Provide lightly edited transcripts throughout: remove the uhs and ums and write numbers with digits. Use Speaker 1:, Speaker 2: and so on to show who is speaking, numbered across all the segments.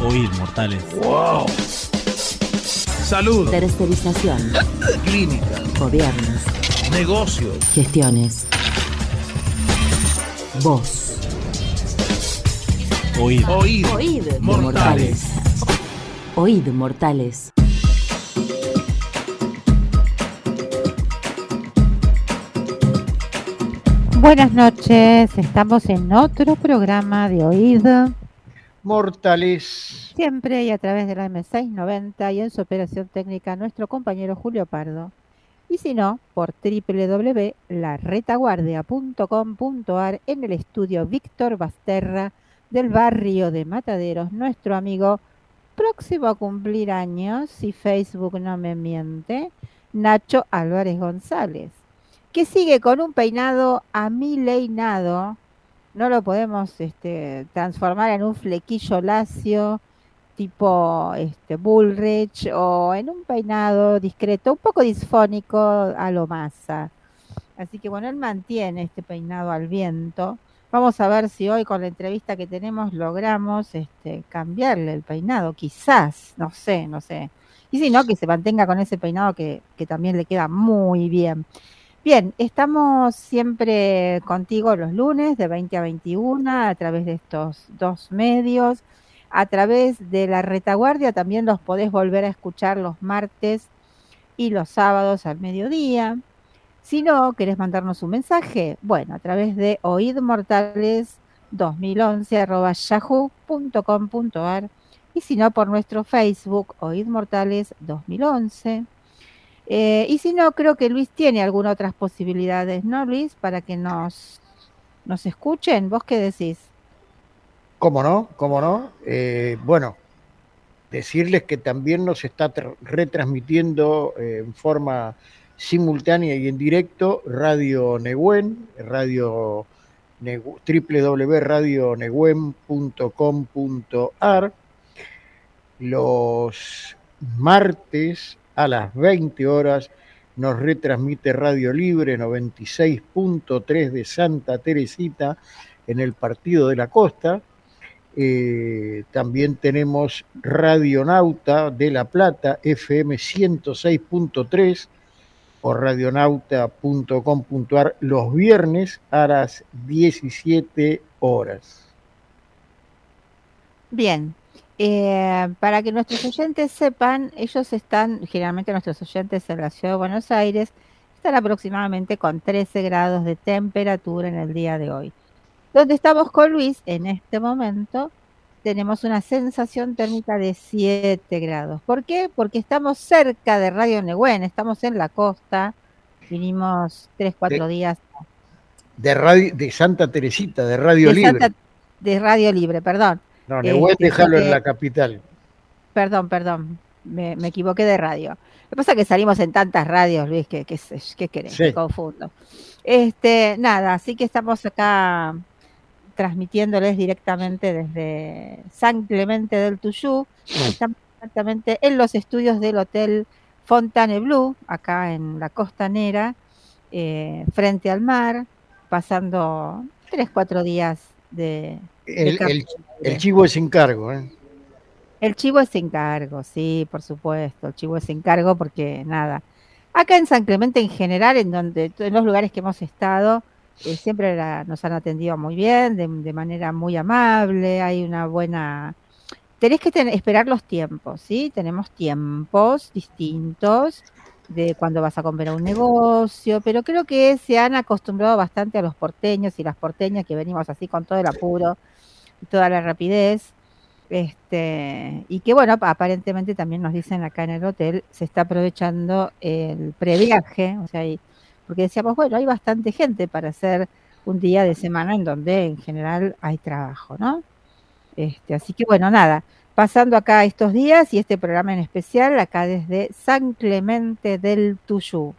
Speaker 1: Oíd, mortales.
Speaker 2: ¡Wow! Salud.
Speaker 3: Tercerización.
Speaker 2: Clínica.
Speaker 3: Gobiernos.
Speaker 2: Negocios.
Speaker 3: Gestiones. Voz.
Speaker 1: Oíd.
Speaker 2: Oíd.
Speaker 3: Oíd.
Speaker 2: Mortales.
Speaker 3: Oíd, mortales.
Speaker 4: Buenas noches, estamos en otro programa de Oíd,
Speaker 5: Mortales.
Speaker 4: siempre y a través de la M690 y en su operación técnica nuestro compañero Julio Pardo. Y si no, por www.laretaguardia.com.ar en el estudio Víctor Basterra del barrio de Mataderos, nuestro amigo próximo a cumplir años, si Facebook no me miente, Nacho Álvarez González, que sigue con un peinado amileinado. No lo podemos transformar en un flequillo lacio tipo Bullrich o en un peinado discreto, un poco disfónico a lo Massa. Así que bueno, él mantiene este peinado al viento. Vamos a ver si hoy con la entrevista que tenemos logramos cambiarle el peinado, quizás, no sé. Y si no, que se mantenga con ese peinado que también le queda muy bien. Bien, estamos siempre contigo los lunes de 20 a 21 a través de estos dos medios. A través de la retaguardia también los podés volver a escuchar los martes y los sábados al mediodía. Si no, querés mandarnos un mensaje, bueno, a través de oidmortales2011@yahoo.com.ar y si no, por nuestro Facebook Oíd Mortales 2011. Y si no, creo que Luis tiene algunas otras posibilidades, ¿no, Luis? Para que nos escuchen. ¿Vos qué decís?
Speaker 5: ¿Cómo no? Bueno, decirles que también nos está retransmitiendo en forma simultánea y en directo Radio Nehuen, www.radionehuen.com.ar, los martes a las 20 horas nos retransmite Radio Libre 96.3 de Santa Teresita en el Partido de la Costa. También tenemos Radionauta de La Plata, FM 106.3 por radionauta.com.ar los viernes a las 17 horas.
Speaker 4: Bien. Para que nuestros oyentes sepan, ellos están, generalmente nuestros oyentes en la ciudad de Buenos Aires, están aproximadamente con 13 grados de temperatura en el día de hoy. Donde estamos con Luis, en este momento, tenemos una sensación térmica de 7 grados. ¿Por qué? Porque estamos cerca de Radio Nehuen, estamos en la costa, vinimos 3-4 días.
Speaker 5: De Santa Teresita, de Radio Libre.
Speaker 4: De Radio Libre, perdón.
Speaker 5: No, Nehuen déjalo en la capital.
Speaker 4: Perdón, me equivoqué de radio. Lo que pasa es que salimos en tantas radios, Luis, ¿qué querés? Sí. Me confundo. Nada, así que estamos acá transmitiéndoles directamente desde San Clemente del Tuyú. Estamos exactamente en los estudios del Hotel Fontainebleau, acá en la costanera, frente al mar, pasando 3-4 días de
Speaker 5: el chivo es sin cargo, ¿eh?
Speaker 4: El chivo es sin cargo, sí, por supuesto. El chivo es sin cargo porque nada. Acá en San Clemente en general, en los lugares que hemos estado, siempre nos han atendido muy bien, de manera muy amable. Hay una buena. Tenés que esperar los tiempos, ¿sí? Tenemos tiempos distintos de cuando vas a comprar un negocio, pero creo que se han acostumbrado bastante a los porteños y las porteñas que venimos así con todo el apuro y toda la rapidez. Y que bueno, aparentemente también nos dicen acá en el hotel, se está aprovechando el previaje, o sea, porque decíamos, bueno, hay bastante gente para hacer un día de semana en donde en general hay trabajo, ¿no? Así que bueno, nada, pasando acá estos días y este programa en especial, acá desde San Clemente del Tuyú.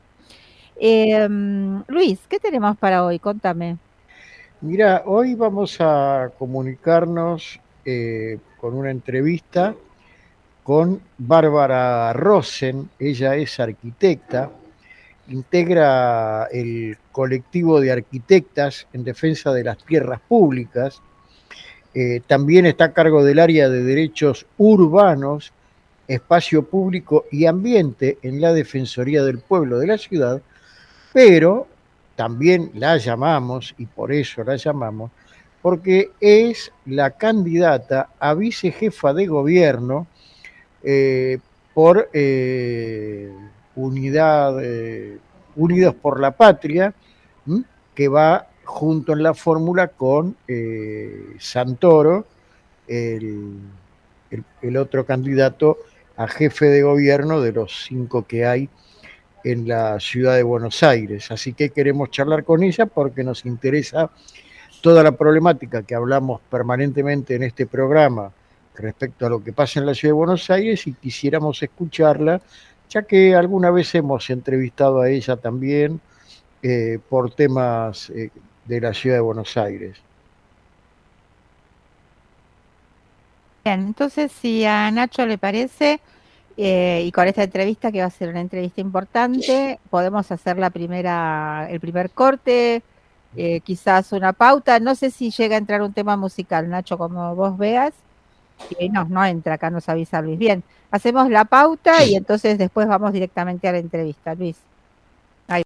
Speaker 4: Luis, ¿qué tenemos para hoy? Contame.
Speaker 5: Mira, hoy vamos a comunicarnos con una entrevista con Bárbara Rosen. Ella es arquitecta, integra el colectivo de arquitectas en defensa de las tierras públicas También está a cargo del área de derechos urbanos, espacio público y ambiente en la Defensoría del Pueblo de la ciudad, pero también la llamamos, y por eso la llamamos, porque es la candidata a vicejefa de gobierno por Unidos por la Patria, que va junto en la fórmula con Santoro, el otro candidato a jefe de gobierno de los 5 que hay en la ciudad de Buenos Aires. Así que queremos charlar con ella porque nos interesa toda la problemática que hablamos permanentemente en este programa respecto a lo que pasa en la ciudad de Buenos Aires, y quisiéramos escucharla, ya que alguna vez hemos entrevistado a ella también por temas de la ciudad de Buenos Aires.
Speaker 4: Bien, entonces si a Nacho le parece, y con esta entrevista, que va a ser una entrevista importante, podemos hacer el primer corte, quizás una pauta. No sé si llega a entrar un tema musical, Nacho, como vos veas. No entra, acá nos avisa Luis. Bien, hacemos la pauta y entonces después vamos directamente a la entrevista. Luis. Ahí.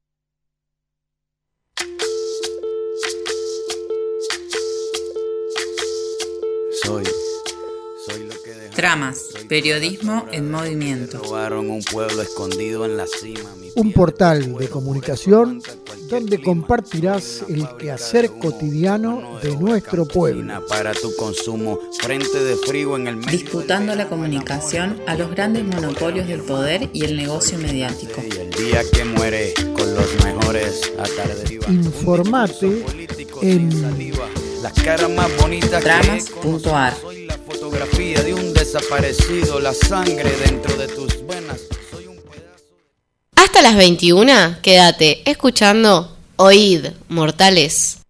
Speaker 1: Soy lo que
Speaker 6: Tramas, periodismo en movimiento.
Speaker 1: Robaron un pueblo escondido en la cima.
Speaker 7: Un portal de comunicación donde compartirás el quehacer cotidiano de nuestro pueblo.
Speaker 1: Para tu consumo, frente de frío en el medio.
Speaker 6: Disputando la comunicación a los grandes monopolios del poder y el negocio mediático.
Speaker 1: Y el día que muere con los mejores atarderiva.
Speaker 7: Informate en
Speaker 1: las caras más bonitas.
Speaker 6: Tramas.ar.
Speaker 1: Soy la fotografía de un desaparecido, la sangre dentro de tus venas. Soy un pedazo.
Speaker 8: Hasta las 21, quédate escuchando Oíd, Mortales.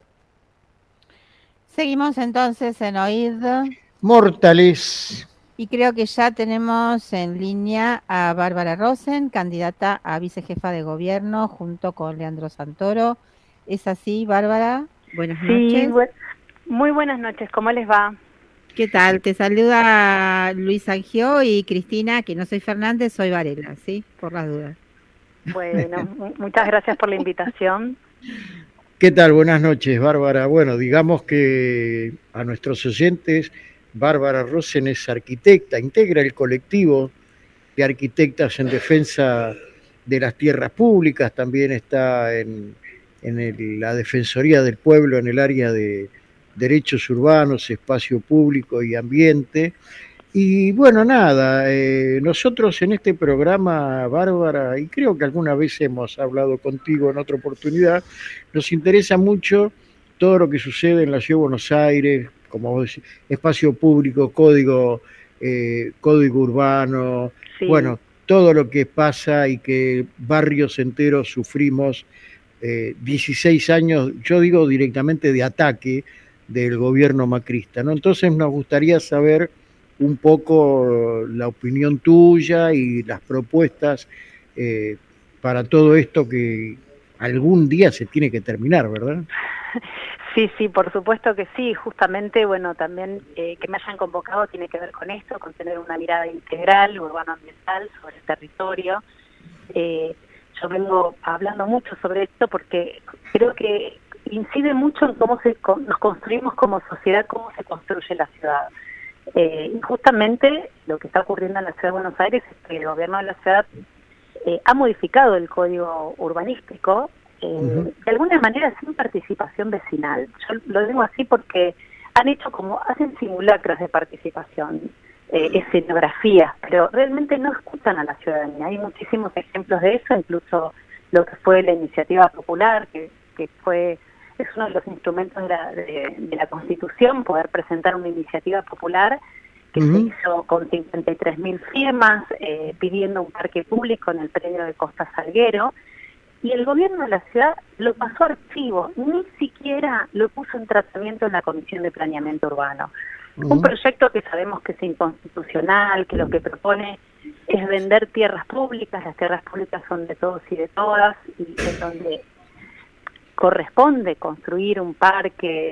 Speaker 4: Seguimos entonces en Oíd
Speaker 5: Mortales.
Speaker 4: Y creo que ya tenemos en línea a Bárbara Rosen, candidata a vicejefa de gobierno junto con Leandro Santoro. ¿Es así, Bárbara? Buenas noches.
Speaker 9: Sí, muy buenas noches. ¿Cómo les va?
Speaker 4: ¿Qué tal? Te saluda Luis Angio y Cristina, que no soy Fernández, soy Varela, ¿sí? Por las dudas.
Speaker 9: Bueno, muchas gracias por la invitación.
Speaker 5: ¿Qué tal? Buenas noches, Bárbara. Bueno, digamos que a nuestros oyentes, Bárbara Rosen es arquitecta, integra el colectivo de arquitectas en defensa de las tierras públicas, también está en la Defensoría del Pueblo en el área de derechos urbanos, espacio público y ambiente. Y bueno, nada, nosotros en este programa, Bárbara, y creo que alguna vez hemos hablado contigo en otra oportunidad, nos interesa mucho todo lo que sucede en la Ciudad de Buenos Aires, como vos decís, espacio público, código urbano, sí. Bueno, todo lo que pasa y que barrios enteros sufrimos 16 años, yo digo directamente de ataque del gobierno macrista, ¿no? Entonces nos gustaría saber un poco la opinión tuya y las propuestas para todo esto que algún día se tiene que terminar, ¿verdad?
Speaker 9: Sí, por supuesto que sí. Justamente, bueno, también que me hayan convocado tiene que ver con esto, con tener una mirada integral, urbano-ambiental sobre el territorio. Yo vengo hablando mucho sobre esto porque creo que incide mucho en cómo nos construimos como sociedad, cómo se construye la ciudad. Y justamente lo que está ocurriendo en la ciudad de Buenos Aires es que el gobierno de la ciudad ha modificado el código urbanístico, de alguna manera sin participación vecinal. Yo lo digo así porque hacen simulacros de participación, escenografías, pero realmente no escuchan a la ciudadanía. Hay muchísimos ejemplos de eso, incluso lo que fue la iniciativa popular, que es uno de los instrumentos de la Constitución, poder presentar una iniciativa popular que se hizo con 53.000 firmas, pidiendo un parque público en el predio de Costa Salguero, y el gobierno de la ciudad lo pasó a archivo, ni siquiera lo puso en tratamiento en la Comisión de Planeamiento Urbano. Un proyecto que sabemos que es inconstitucional, que lo que propone es vender tierras públicas. Las tierras públicas son de todos y de todas, y es donde corresponde construir un parque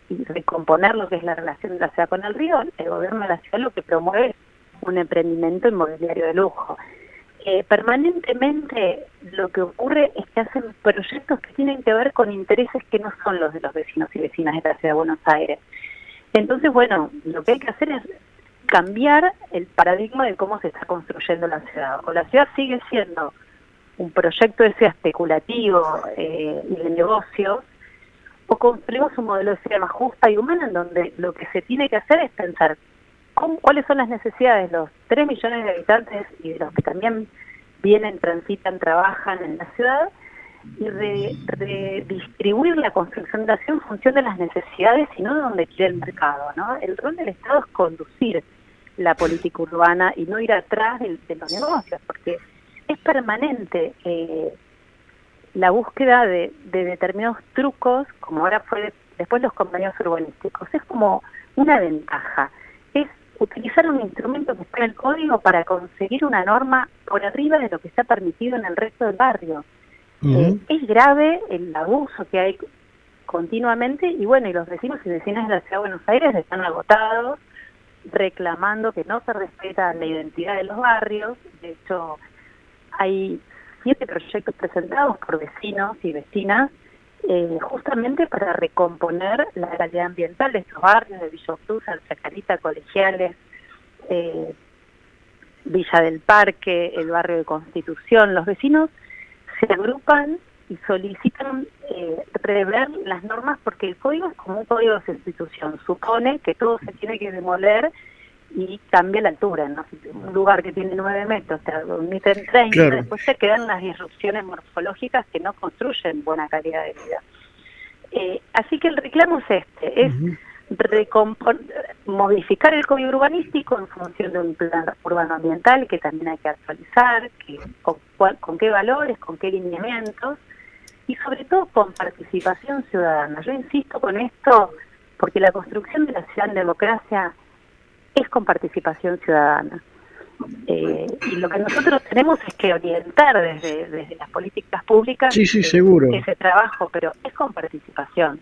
Speaker 9: y recomponer lo que es la relación de la ciudad con el río, el gobierno de la ciudad lo que promueve es un emprendimiento inmobiliario de lujo. Permanentemente lo que ocurre es que hacen proyectos que tienen que ver con intereses que no son los de los vecinos y vecinas de la ciudad de Buenos Aires. Entonces, bueno, lo que hay que hacer es cambiar el paradigma de cómo se está construyendo la ciudad. O la ciudad sigue siendo un proyecto ese especulativo y de negocios, o construimos un modelo de ciudad más justa y humana en donde lo que se tiene que hacer es pensar cuáles son las necesidades de los 3 millones de habitantes y de los que también vienen, transitan, trabajan en la ciudad, y redistribuir la construcción de la ciudad en función de las necesidades y no de donde quiere el mercado, ¿no? El rol del Estado es conducir la política urbana y no ir atrás de los negocios, porque es permanente la búsqueda de determinados trucos, como ahora fue después los convenios urbanísticos. Es como una ventaja, es utilizar un instrumento que está en el código para conseguir una norma por arriba de lo que está permitido en el resto del barrio. Es grave el abuso que hay continuamente, y bueno, y los vecinos y vecinas de la Ciudad de Buenos Aires están agotados, reclamando que no se respeta la identidad de los barrios. De hecho, hay 7 proyectos presentados por vecinos y vecinas justamente para recomponer la calidad ambiental de estos barrios, de Villa Cruz, Chacarita, Colegiales, Villa del Parque, el barrio de Constitución. Los vecinos se agrupan y solicitan rever las normas, porque el código es como un código de sustitución, supone que todo se tiene que demoler y cambia la altura, ¿no? Si un lugar que tiene 9 metros te admiten 30, claro, después se quedan las disrupciones morfológicas que no construyen buena calidad de vida. Así que el reclamo es este, es modificar el código urbanístico en función de un plan urbano ambiental que también hay que actualizar, con qué valores, con qué lineamientos, y sobre todo con participación ciudadana. Yo insisto con esto porque la construcción de la ciudad en democracia es con participación ciudadana. Y lo que nosotros tenemos es que orientar desde las políticas públicas
Speaker 5: seguro,
Speaker 9: ese trabajo, pero es con participación.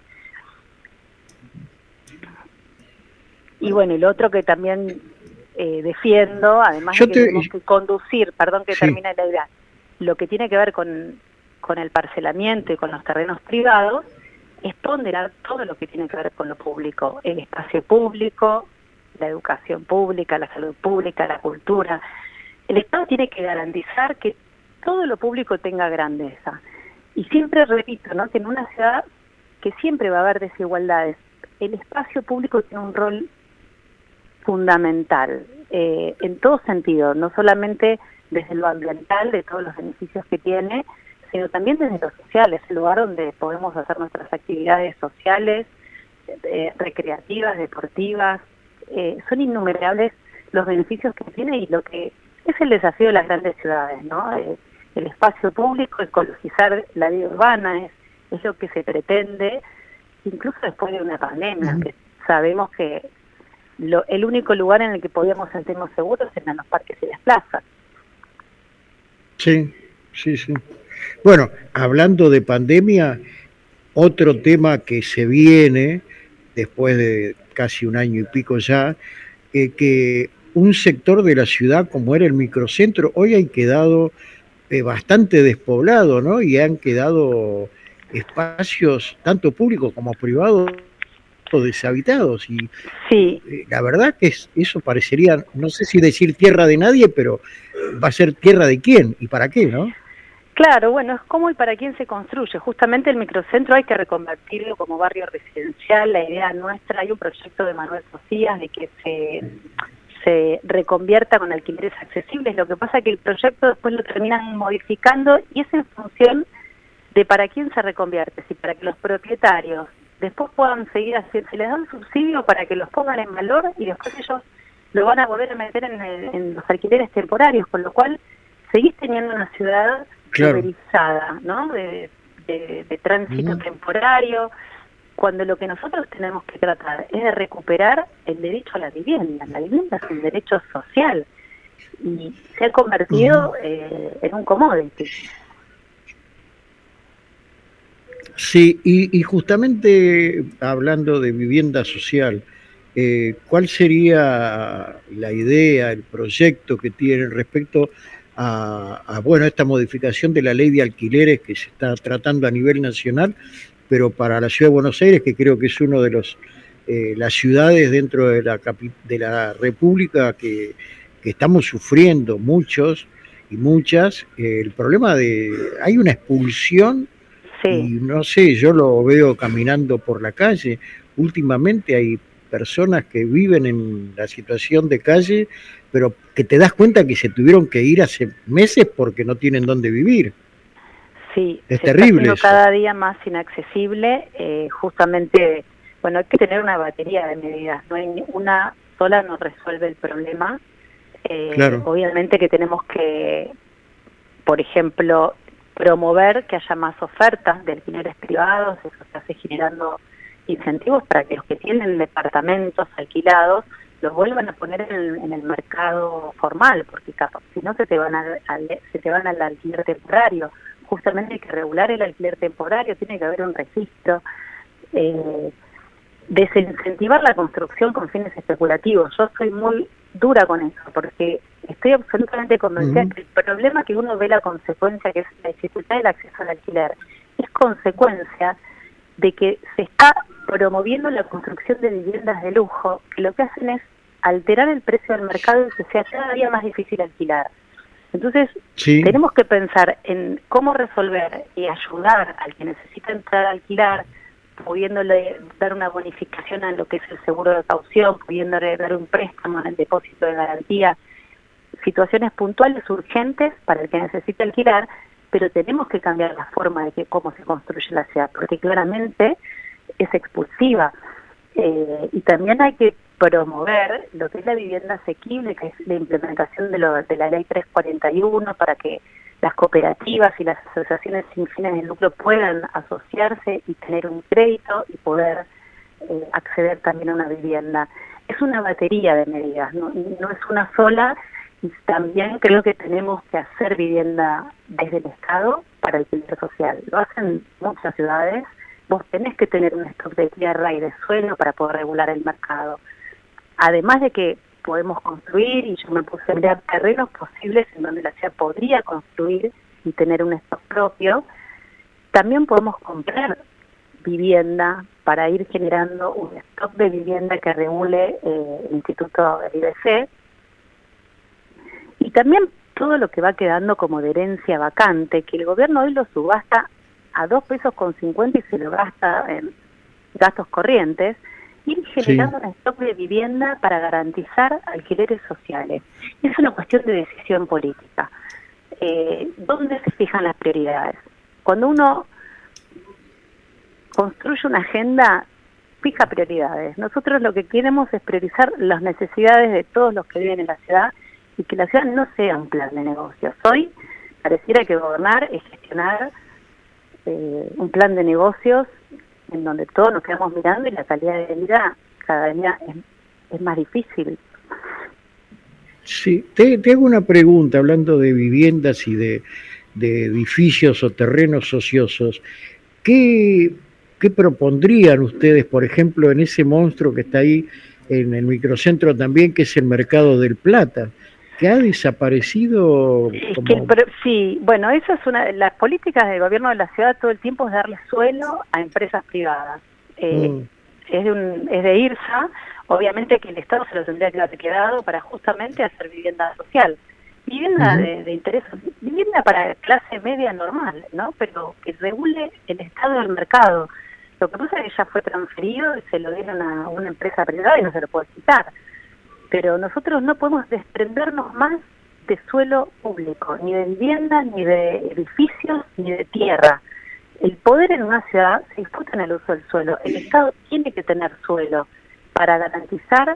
Speaker 9: Y bueno, y lo otro que también defiendo, además de que tenemos que conducir, perdón que termine la idea, lo que tiene que ver con el parcelamiento y con los terrenos privados, es ponderar todo lo que tiene que ver con lo público, el espacio público, la educación pública, la salud pública, la cultura. El Estado tiene que garantizar que todo lo público tenga grandeza. Y siempre repito, ¿no?, que en una ciudad que siempre va a haber desigualdades, el espacio público tiene un rol fundamental, en todo sentido, no solamente desde lo ambiental, de todos los beneficios que tiene, sino también desde lo social. Es el lugar donde podemos hacer nuestras actividades sociales, recreativas, deportivas. Son innumerables los beneficios que tiene, y lo que es el desafío de las grandes ciudades, ¿no? El espacio público, ecologizar la vida urbana, es lo que se pretende, incluso después de una pandemia, que sabemos que el único lugar en el que podíamos sentirnos seguros eran los parques y las plazas.
Speaker 5: Sí. Bueno, hablando de pandemia, otro tema que se viene después de casi un año y pico ya, que un sector de la ciudad como era el microcentro hoy ha quedado bastante despoblado, ¿no? Y han quedado espacios tanto públicos como privados deshabitados, y la verdad que eso parecería, no sé si decir tierra de nadie, pero va a ser tierra de quién y para qué, ¿no?
Speaker 9: Claro, bueno, es cómo y para quién se construye. Justamente el microcentro hay que reconvertirlo como barrio residencial. La idea nuestra, hay un proyecto de Manuel Socias de que se reconvierta con alquileres accesibles. Lo que pasa es que el proyecto después lo terminan modificando, y es en función de para quién se reconvierte. Si para que los propietarios después puedan seguir haciendo, se les da un subsidio para que los pongan en valor, y después ellos lo van a volver a meter en los alquileres temporarios, con lo cual seguís teniendo una ciudad uberizada, ¿no? De tránsito temporario, cuando lo que nosotros tenemos que tratar es de recuperar el derecho a la vivienda. La vivienda es un derecho social y se ha convertido en un commodity.
Speaker 5: Sí, y justamente hablando de vivienda social, ¿cuál sería la idea, el proyecto que tienen respecto bueno, esta modificación de la ley de alquileres que se está tratando a nivel nacional, pero para la ciudad de Buenos Aires, que creo que es uno de las ciudades dentro de de la República que estamos sufriendo muchos y muchas, el problema hay una expulsión.
Speaker 9: Sí.
Speaker 5: Y no sé, yo lo veo caminando por la calle. Últimamente hay personas que viven en la situación de calle, pero que te das cuenta que se tuvieron que ir hace meses porque no tienen dónde vivir.
Speaker 9: Sí,
Speaker 5: es
Speaker 9: se
Speaker 5: terrible
Speaker 9: está haciendo
Speaker 5: eso.
Speaker 9: cada día más inaccesible. Justamente, bueno, hay que tener una batería de medidas. No hay una sola no resuelve el problema.
Speaker 5: Claro.
Speaker 9: Obviamente que tenemos que, por ejemplo, promover que haya más ofertas de alquileres privados. Eso se hace generando incentivos para que los que tienen departamentos alquilados los vuelvan a poner en el mercado formal, porque si no se te van al alquiler temporario. Justamente hay que regular el alquiler temporario, tiene que haber un registro, desincentivar la construcción con fines especulativos. Yo soy muy dura con eso, porque estoy absolutamente convencida que el problema que uno ve la consecuencia, que es la dificultad del acceso al alquiler, es consecuencia de que se está promoviendo la construcción de viviendas de lujo, que lo que hacen es alterar el precio del mercado y que sea cada día más difícil alquilar. Entonces, tenemos que pensar en cómo resolver y ayudar al que necesita entrar a alquilar, pudiéndole dar una bonificación a lo que es el seguro de caución, pudiéndole dar un préstamo en el depósito de garantía, situaciones puntuales, urgentes para el que necesita alquilar, pero tenemos que cambiar la forma de cómo se construye la ciudad, porque claramente es expulsiva. Y también hay que promover lo que es la vivienda asequible, que es la implementación de la ley 341, para que las cooperativas y las asociaciones sin fines de lucro puedan asociarse y tener un crédito y poder acceder también a una vivienda. Es una batería de medidas, no es una sola, y también creo que tenemos que hacer vivienda desde el Estado para el alquiler social. Lo hacen muchas ciudades. Vos tenés que tener un stock de tierra y de suelo para poder regular el mercado. Además de que podemos construir, y yo me puse a mirar terrenos posibles en donde la ciudad podría construir y tener un stock propio, también podemos comprar vivienda para ir generando un stock de vivienda que regule el Instituto del IBC. Y también todo lo que va quedando como de herencia vacante, que el gobierno hoy lo subasta a 2,50 pesos y se lo gasta en gastos corrientes, ir generando un stock de vivienda para garantizar alquileres sociales. Es una cuestión de decisión política. ¿Dónde se fijan las prioridades? Cuando uno construye una agenda, fija prioridades. Nosotros lo que queremos es priorizar las necesidades de todos los que viven en la ciudad y que la ciudad no sea un plan de negocios. Hoy pareciera que gobernar es gestionar un plan de negocios en donde todos nos quedamos mirando y la calidad de vida cada día es más difícil.
Speaker 5: Sí, te hago una pregunta hablando de viviendas y de edificios o terrenos ociosos. ¿Qué propondrían ustedes, por ejemplo, en ese monstruo que está ahí en el microcentro también, que es el Mercado del Plata, que ha desaparecido?
Speaker 9: Sí, bueno, esa es una de las políticas del gobierno de la ciudad, todo el tiempo es darle suelo a empresas privadas. Es de IRSA, obviamente que el Estado se lo tendría que haber quedado para justamente hacer vivienda social. Vivienda de interés, vivienda para clase media normal, ¿no? Pero que regule el estado del mercado. Lo que pasa es que ya fue transferido y se lo dieron a una empresa privada y no se lo puede quitar. Pero nosotros no podemos desprendernos más de suelo público, ni de vivienda, ni de edificios, ni de tierra. El poder en una ciudad se disputa en el uso del suelo. El Estado tiene que tener suelo para garantizar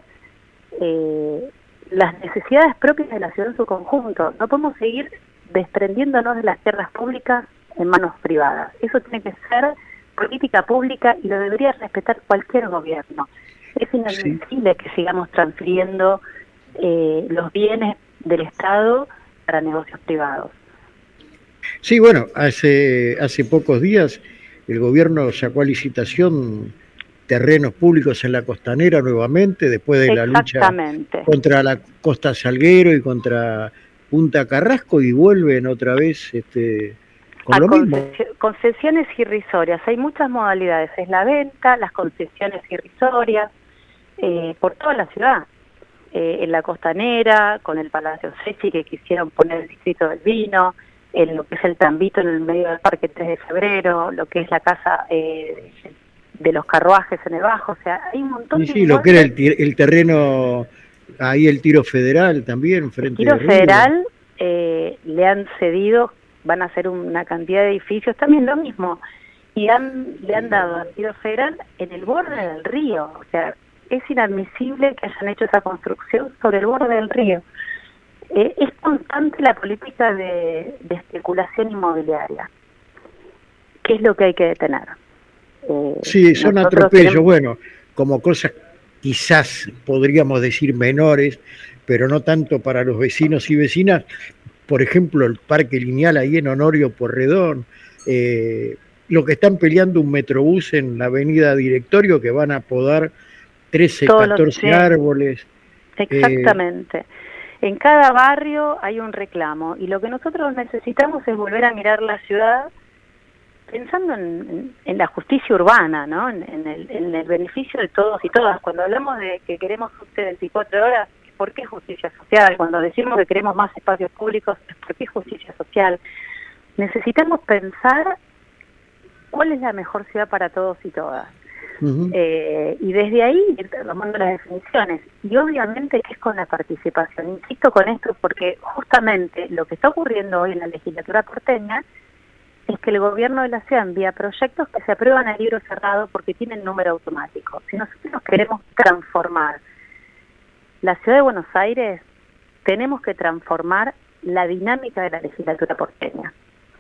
Speaker 9: las necesidades propias de la ciudad en su conjunto. No podemos seguir desprendiéndonos de las tierras públicas en manos privadas. Eso tiene que ser política pública y lo debería respetar cualquier gobierno. Es inadmisible que sigamos transfiriendo los bienes del Estado para negocios privados.
Speaker 5: Sí, bueno, hace pocos días el gobierno sacó a licitación terrenos públicos en la Costanera nuevamente, después de la lucha contra la Costa Salguero y contra Punta Carrasco, y vuelven otra vez con lo mismo.
Speaker 9: Concesiones irrisorias, hay muchas modalidades, es la venta, las concesiones irrisorias, por toda la ciudad, en la Costanera, con el Palacio Sechi, que quisieron poner el distrito del vino, en lo que es el Tambito en el medio del Parque 3 de Febrero, lo que es la casa de los carruajes en el Bajo, o sea, hay un montón de...
Speaker 5: Sí, lo que era el terreno, ahí el Tiro Federal también, frente
Speaker 9: al Tiro Federal, le han cedido, van a hacer una cantidad de edificios, también lo mismo, y le han dado al Tiro Federal en el borde del río, o sea, es inadmisible que hayan hecho esa construcción sobre el borde del río. Es constante la política de especulación inmobiliaria, que es lo que hay que detener.
Speaker 5: Sí, son atropellos, bueno, como cosas quizás podríamos decir menores, pero no tanto para los vecinos y vecinas. Por ejemplo, el parque lineal ahí en Honorio Porredón, lo que están peleando un metrobús en la avenida Directorio, que van a podar 13, 14 árboles.
Speaker 9: Exactamente. En cada barrio hay un reclamo, y lo que nosotros necesitamos es volver a mirar la ciudad pensando en la justicia urbana, ¿no? En el beneficio de todos y todas. Cuando hablamos de que queremos justicia 24 horas, ¿por qué justicia social? Cuando decimos que queremos más espacios públicos, ¿por qué justicia social? Necesitamos pensar cuál es la mejor ciudad para todos y todas. Y desde ahí ir tomando las definiciones, y obviamente que es con la participación. Insisto con esto porque justamente lo que está ocurriendo hoy en la legislatura porteña es que el gobierno de la ciudad envía proyectos que se aprueban a libro cerrado porque tienen número automático. Si nosotros queremos transformar la ciudad de Buenos Aires, tenemos que transformar la dinámica de la legislatura porteña.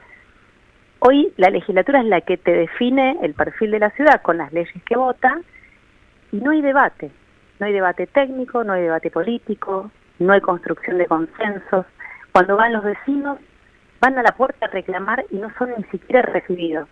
Speaker 9: Hoy la legislatura es la que te define el perfil de la ciudad con las leyes que vota, y no hay debate. No hay debate técnico, no hay debate político, no hay construcción de consensos. Cuando van los vecinos, van a la puerta a reclamar y no son ni siquiera recibidos.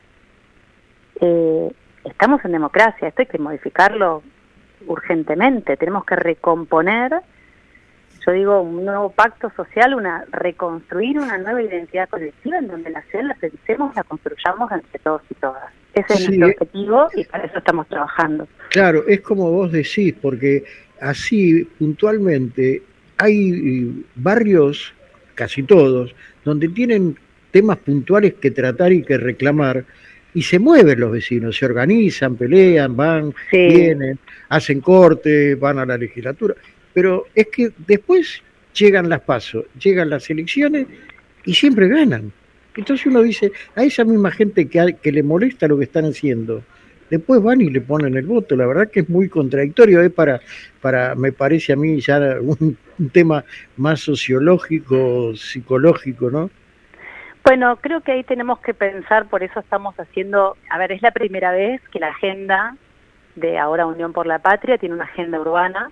Speaker 9: Estamos en democracia, esto hay que modificarlo urgentemente. Tenemos que recomponer, yo digo, un nuevo pacto social, reconstruir una nueva identidad colectiva en donde la ciudad la pensemos, la construyamos entre todos y todas. Ese es nuestro objetivo, y para eso estamos trabajando.
Speaker 5: Claro, es como vos decís, porque así puntualmente hay barrios, casi todos, donde tienen temas puntuales que tratar y que reclamar, y se mueven los vecinos, se organizan, pelean, van, vienen, hacen cortes, van a la legislatura. Pero es que después llegan las PASO, llegan las elecciones y siempre ganan. Entonces uno dice, a esa misma gente que le molesta lo que están haciendo, después van y le ponen el voto. La verdad que es muy contradictorio, me parece a mí ya un tema más sociológico, psicológico, ¿no?
Speaker 9: Bueno, creo que ahí tenemos que pensar, por eso estamos haciendo, es la primera vez que la agenda de ahora Unión por la Patria tiene una agenda urbana,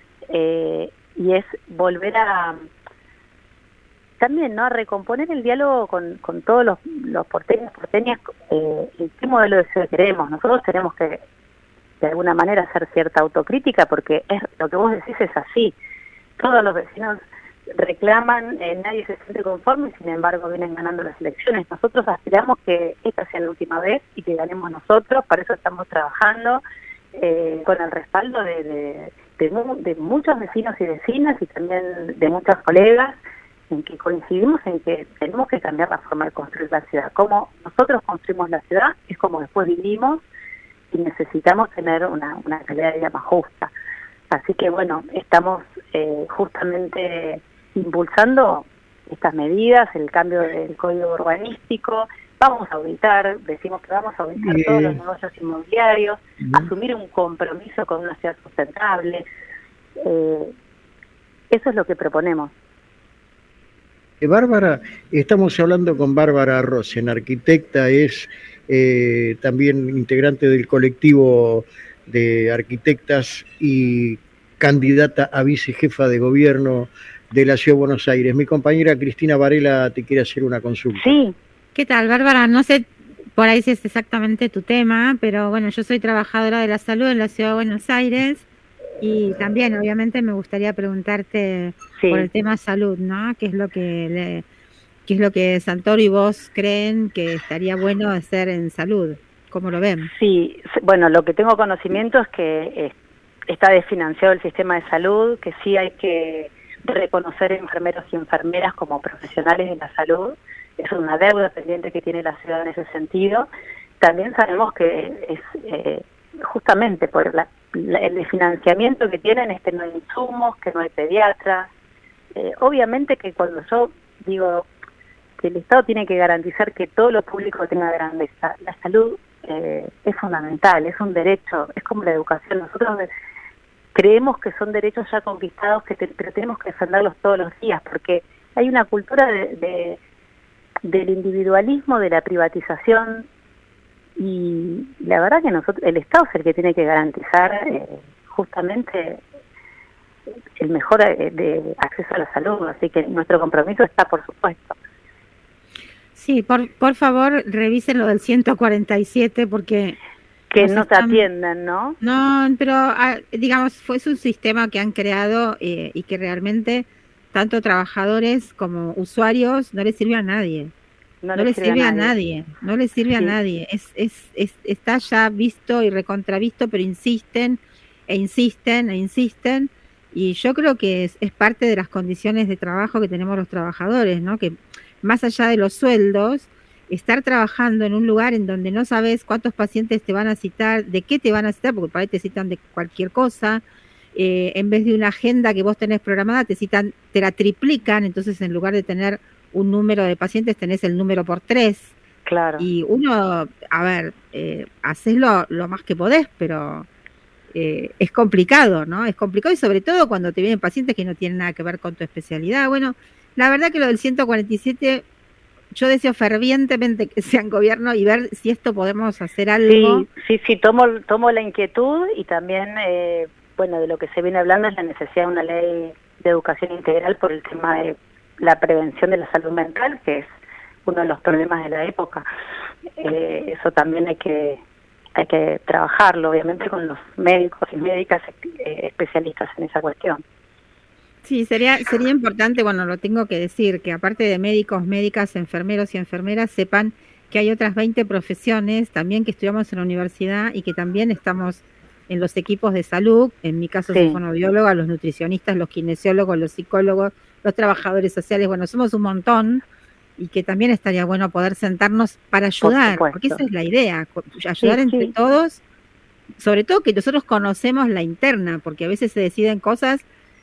Speaker 9: y es volver a también, ¿no?, a recomponer el diálogo con todos los porteños, porteñas, en qué modelo de ciudad queremos. Nosotros tenemos que de alguna manera hacer cierta autocrítica, porque es lo que vos decís es así. Todos los vecinos reclaman, nadie se siente conforme, sin embargo vienen ganando las elecciones. Nosotros aspiramos que esta sea la última vez y que ganemos nosotros, para eso estamos trabajando con el respaldo de muchos vecinos y vecinas, y también de muchos colegas, en que coincidimos en que tenemos que cambiar la forma de construir la ciudad. Como nosotros construimos la ciudad es como después vivimos, y necesitamos tener una calidad de vida más justa. Así que bueno, estamos justamente impulsando estas medidas, el cambio del código urbanístico. Vamos a auditar, decimos que vamos a auditar todos los negocios inmobiliarios, asumir un compromiso con una ciudad sustentable. Eso es lo que proponemos.
Speaker 5: Bárbara, estamos hablando con Bárbara Rosen, arquitecta, es también integrante del colectivo de arquitectas y candidata a vicejefa de gobierno de la Ciudad de Buenos Aires. Mi compañera Cristina Varela te quiere hacer una consulta.
Speaker 10: Sí. ¿Qué tal, Bárbara? No sé,
Speaker 4: por ahí sí es exactamente tu tema, pero bueno, yo soy trabajadora de la salud en la Ciudad de Buenos Aires y también obviamente me gustaría preguntarte por el tema salud, ¿no? ¿Qué es lo que Santoro y vos creen que estaría bueno hacer en salud? ¿Cómo lo ven?
Speaker 9: Sí, bueno, lo que tengo conocimiento es que está desfinanciado el sistema de salud, que sí hay que reconocer enfermeros y enfermeras como profesionales de la salud. Es una deuda pendiente que tiene la ciudad en ese sentido. También sabemos que es justamente por el desfinanciamiento que tienen, es que no hay insumos, que no hay pediatras. Obviamente que cuando yo digo que el Estado tiene que garantizar que todo lo público tenga grandeza, la salud es fundamental, es un derecho, es como la educación. Nosotros creemos que son derechos ya conquistados, pero tenemos que defenderlos todos los días, porque hay una cultura del individualismo, de la privatización, y la verdad que el Estado es el que tiene que garantizar justamente el mejor de acceso a la salud, así que nuestro compromiso está, por supuesto.
Speaker 4: Sí, por favor, revisen lo del 147 porque...
Speaker 9: Que no te atiendan, ¿no?
Speaker 4: No, pero digamos, es un sistema que han creado y que realmente tanto trabajadores como usuarios no les sirve a nadie. No les sirve a nadie. No les sirve a nadie. Está ya visto y recontravisto, pero insisten e insisten e insisten. Y yo creo que es parte de las condiciones de trabajo que tenemos los trabajadores, ¿no? Que más allá de los sueldos, estar trabajando en un lugar en donde no sabes cuántos pacientes te van a citar, de qué te van a citar, porque por ahí te citan de cualquier cosa, en vez de una agenda que vos tenés programada, te la triplican, entonces en lugar de tener un número de pacientes, tenés el número por 3.
Speaker 9: Claro.
Speaker 4: Y uno, a ver, haces lo más que podés, pero es complicado, ¿no? Es complicado y sobre todo cuando te vienen pacientes que no tienen nada que ver con tu especialidad. Bueno, la verdad que lo del 147... Yo deseo fervientemente que sean gobierno y ver si esto podemos hacer algo.
Speaker 9: Sí, tomo la inquietud y también, bueno, de lo que se viene hablando es la necesidad de una ley de educación integral por el tema de la prevención de la salud mental, que es uno de los problemas de la época. Eso también hay que trabajarlo, obviamente, con los médicos y médicas especialistas en esa cuestión.
Speaker 4: Sí, sería importante, bueno, lo tengo que decir, que aparte de médicos, médicas, enfermeros y enfermeras, sepan que hay otras 20 profesiones también que estudiamos en la universidad y que también estamos en los equipos de salud, en mi caso soy fonobióloga, los nutricionistas, los kinesiólogos, los psicólogos, los trabajadores sociales, bueno, somos un montón y que también estaría bueno poder sentarnos para ayudar, porque esa es la idea, ayudar entre todos, sobre todo que nosotros conocemos la interna, porque a veces se deciden cosas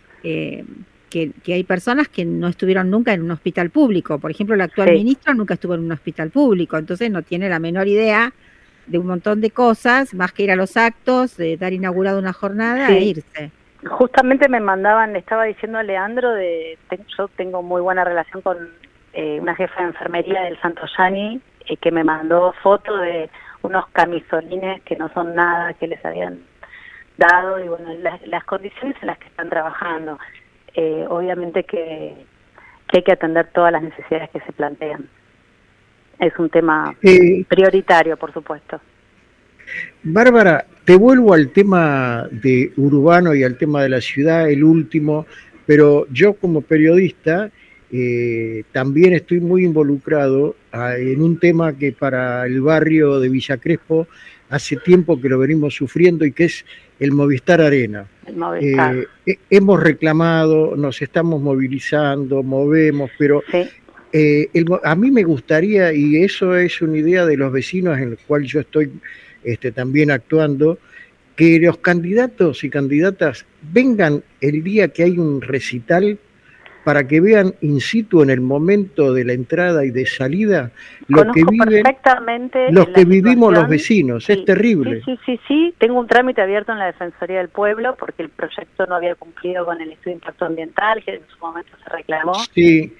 Speaker 4: que hay personas que no estuvieron nunca en un hospital público. Por ejemplo, el actual ministro nunca estuvo en un hospital público, entonces no tiene la menor idea de un montón de cosas, más que ir a los actos, de dar inaugurado una jornada e irse.
Speaker 9: Justamente me mandaban, estaba diciendo a Leandro, yo tengo muy buena relación con una jefa de enfermería del Santo Yani, que me mandó fotos de unos camisolines que no son nada, que les habían dado, y bueno, las condiciones en las que están trabajando. Obviamente que hay que atender todas las necesidades que se plantean. Es un tema prioritario, por supuesto.
Speaker 5: Bárbara, te vuelvo al tema de urbano y al tema de la ciudad, el último, pero yo como periodista también estoy muy involucrado en un tema que para el barrio de Villa Crespo hace tiempo que lo venimos sufriendo y que es el Movistar Arena.
Speaker 9: El Movistar.
Speaker 5: Hemos reclamado, nos estamos movilizando, movemos, pero a mí me gustaría, y eso es una idea de los vecinos en el cual yo estoy también actuando, que los candidatos y candidatas vengan el día que hay un recital para que vean in situ en el momento de la entrada y de salida lo que viven los que vivimos los vecinos. Es terrible.
Speaker 9: Sí. Tengo un trámite abierto en la Defensoría del Pueblo porque el proyecto no había cumplido con el estudio de impacto ambiental que en su momento se reclamó.
Speaker 5: Sí.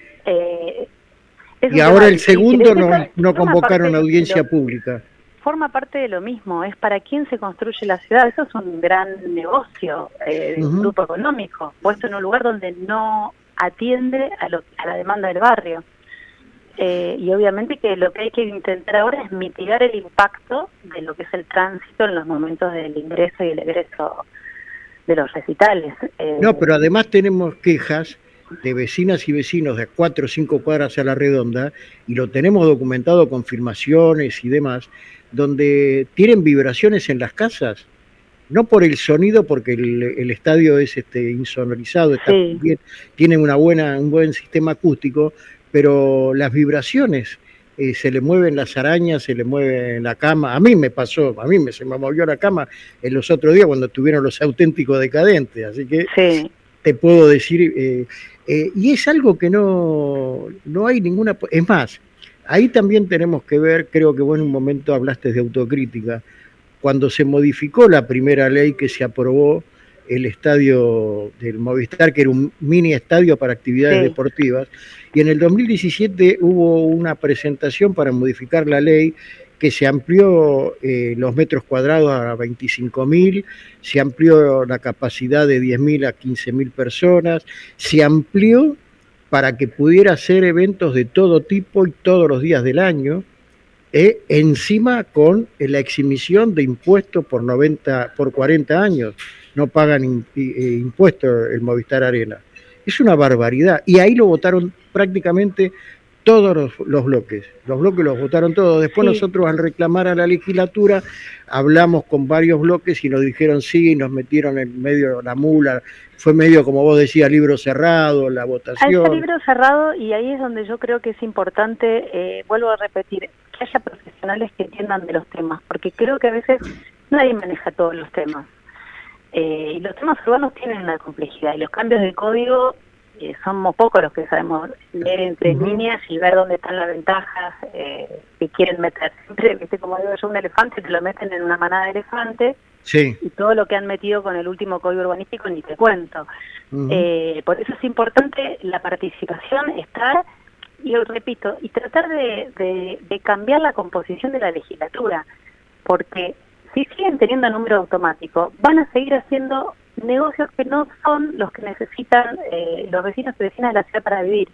Speaker 5: Y ahora el segundo no convocaron audiencia pública.
Speaker 9: Forma parte de lo mismo, es para quién se construye la ciudad. Eso es un gran negocio de un grupo económico, puesto en un lugar donde no atiende a la demanda del barrio. y obviamente que lo que hay que intentar ahora es mitigar el impacto de lo que es el tránsito en los momentos del ingreso y el egreso de los recitales.
Speaker 5: No, pero además tenemos quejas de vecinas y vecinos de 4 o 5 cuadras a la redonda, y lo tenemos documentado con filmaciones y demás, donde tienen vibraciones en las casas, no por el sonido, porque el estadio es insonorizado, está bien, tiene un buen sistema acústico, pero las vibraciones, se le mueven las arañas, se le mueve la cama. A mí me pasó, se me movió la cama en los otros días cuando estuvieron los Auténticos Decadentes, así que te puedo decir, y es algo que no hay ninguna... Es más, ahí también tenemos que ver, creo que vos en un momento hablaste de autocrítica, cuando se modificó la primera ley que se aprobó el estadio del Movistar, que era un mini estadio para actividades deportivas, y en el 2017 hubo una presentación para modificar la ley que se amplió los metros cuadrados a 25.000, se amplió la capacidad de 10.000 a 15.000 personas, se amplió para que pudiera hacer eventos de todo tipo y todos los días del año, encima con la exhibición de impuestos por 40 años. No pagan impuestos el Movistar Arena. Es una barbaridad. Y ahí lo votaron prácticamente todos los bloques. Los bloques los votaron todos. Después nosotros, al reclamar a la legislatura, hablamos con varios bloques y nos dijeron sí, y nos metieron en medio la mula. Fue medio, como vos decías, libro cerrado, la votación.
Speaker 9: Al libro cerrado, y ahí es donde yo creo que es importante, vuelvo a repetir, que haya profesionales que entiendan de los temas, porque creo que a veces nadie maneja todos los temas. Y los temas urbanos tienen una complejidad, y los cambios de código somos pocos los que sabemos leer entre líneas y ver dónde están las ventajas que quieren meter. Siempre, ¿viste? Como digo yo, un elefante te lo meten en una manada de elefantes, y todo lo que han metido con el último código urbanístico ni te cuento. Por eso es importante la participación, estar, y repito, y tratar de cambiar la composición de la legislatura, porque si siguen teniendo número automático, van a seguir haciendo negocios que no son los que necesitan los vecinos y vecinas de la ciudad para vivir.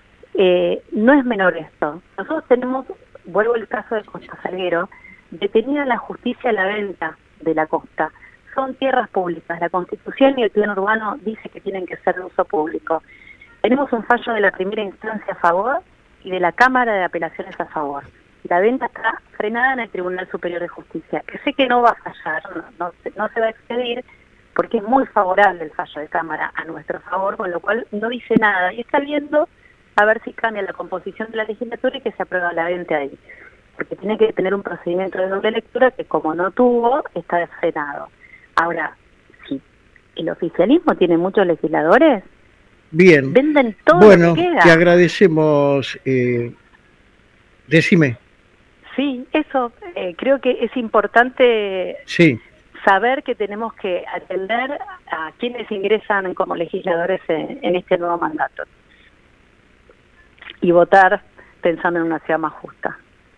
Speaker 9: No es menor esto. Nosotros tenemos, vuelvo al caso de Costa Salguero, detenida la justicia a la venta de la costa. Son tierras públicas. La Constitución y el Plan Urbano dice que tienen que ser de uso público. Tenemos un fallo de la primera instancia a favor y de la Cámara de Apelaciones a favor. La venta está frenada en el Tribunal Superior de Justicia, que sé que no va a fallar, no se va a expedir, porque es muy favorable el fallo de Cámara a nuestro favor, con lo cual no dice nada, y está viendo a ver si cambia la composición de la legislatura y que se aprueba la venta ahí, porque tiene que tener un procedimiento de doble lectura que, como no tuvo, está frenado. Ahora, si el oficialismo tiene muchos legisladores,
Speaker 5: bien,
Speaker 9: venden todo
Speaker 5: bueno,
Speaker 9: lo que queda.
Speaker 5: Te agradecemos. Decime.
Speaker 9: Sí, eso, creo que es importante saber que tenemos que atender a quienes ingresan como legisladores en este nuevo mandato y votar pensando en una ciudad más justa.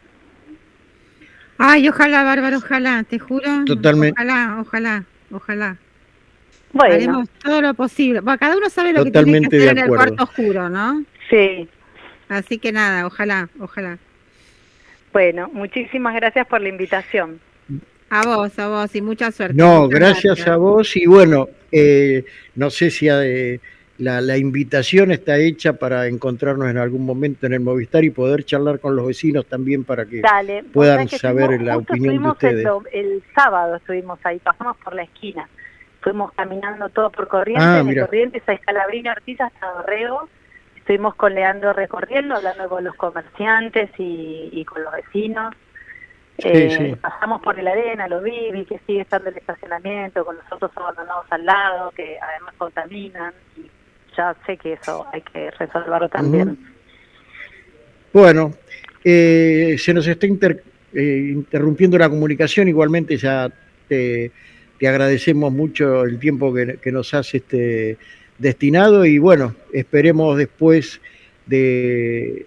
Speaker 4: Ay, ojalá, Bárbara, ojalá, te juro.
Speaker 5: Totalmente.
Speaker 4: Ojalá.
Speaker 9: Bueno.
Speaker 4: Haremos todo lo posible. Bueno, cada uno sabe lo
Speaker 5: Totalmente
Speaker 4: que tiene que hacer en el
Speaker 5: acuerdo.
Speaker 4: cuarto oscuro, ¿no?
Speaker 9: Sí.
Speaker 4: Así que nada, ojalá.
Speaker 9: Bueno, muchísimas gracias por la invitación.
Speaker 4: A vos, y mucha suerte.
Speaker 5: No,
Speaker 4: muchas
Speaker 5: gracias a vos, y bueno, no sé si la invitación está hecha para encontrarnos en algún momento en el Movistar y poder charlar con los vecinos también para que puedan saber la opinión de ustedes.
Speaker 9: El sábado estuvimos ahí, pasamos por la esquina, fuimos caminando todo por Corrientes, de Corrientes a Escalabrini Ortiz hasta Dorrego. Estuvimos con Leandro recorriendo, hablando con los comerciantes y con los vecinos. Pasamos por la arena, lo vi que sigue estando el estacionamiento, con los autos abandonados al lado, que además contaminan. Y ya sé que eso hay que resolverlo también.
Speaker 5: Bueno, se nos está interrumpiendo la comunicación. Igualmente ya te agradecemos mucho el tiempo que nos has destinado, y bueno, esperemos después de